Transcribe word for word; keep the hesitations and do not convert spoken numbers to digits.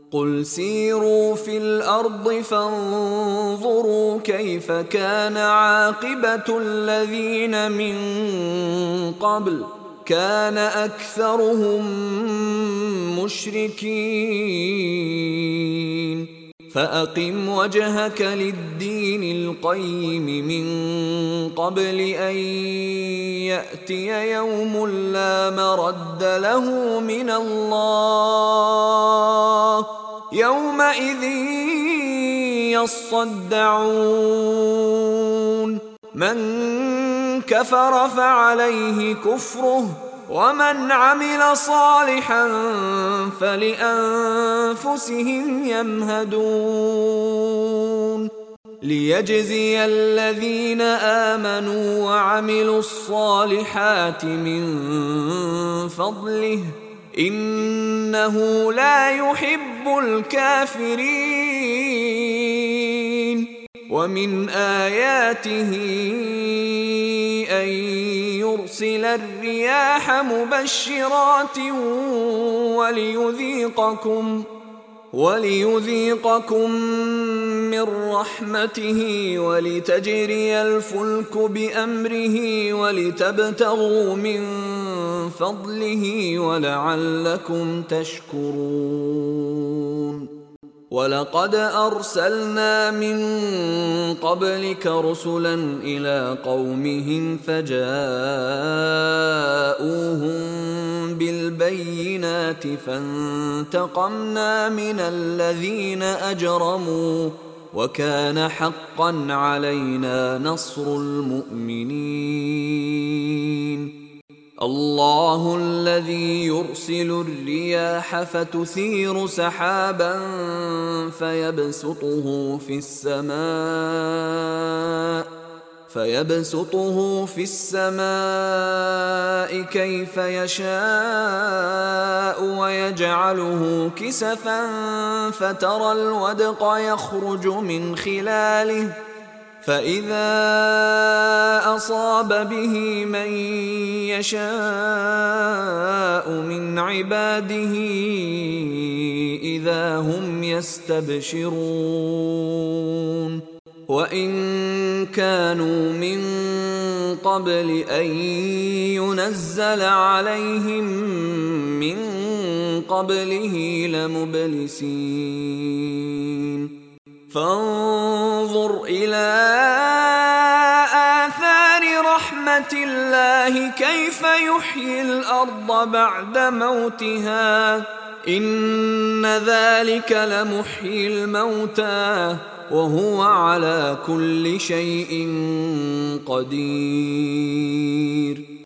قل سيروا في الأرض فانظروا كيف كان عاقبة الذين من قبل كان أكثرهم مشركين فأقم وجهك للدين القيم من قبل أن يأتي يوم لا مرد له من الله يومئذ يصدعون من كفر فعليه كفره ومن عمل صالحا فلأنفسهم يمهدون ليجزي الذين آمنوا وعملوا الصالحات من فضله إنه لا يحب الكافرين ومن آياته أن يرسل الرياح مبشرات وليذيقكم وليذيقكم من رحمته ولتجري الفلك بأمره ولتبتغوا من فضله ولعلكم تشكرون ولقد أرسلنا من قبلك رسلا إلى قومهم فجاءوهم بالبينات فانتقمنا من الذين أجرموا وكان حقا علينا نصر المؤمنين الله الذي يرسل الرياح فتثير سحابا فيبسطه في السماء فيبسطه في السماء كيف يشاء ويجعله كسفا فترى الودق يخرج من خلاله فإذا أصاب به من يشاء من عباده إذا هم يستبشرون وإن كانوا من قبل أن ينزل عليهم من قبله لمبلسين فانظر إلى آثار رحمة الله كيف يحيي الأرض بعد موتها إن ذلك لمحيي الموتى وهو على كل شيء قدير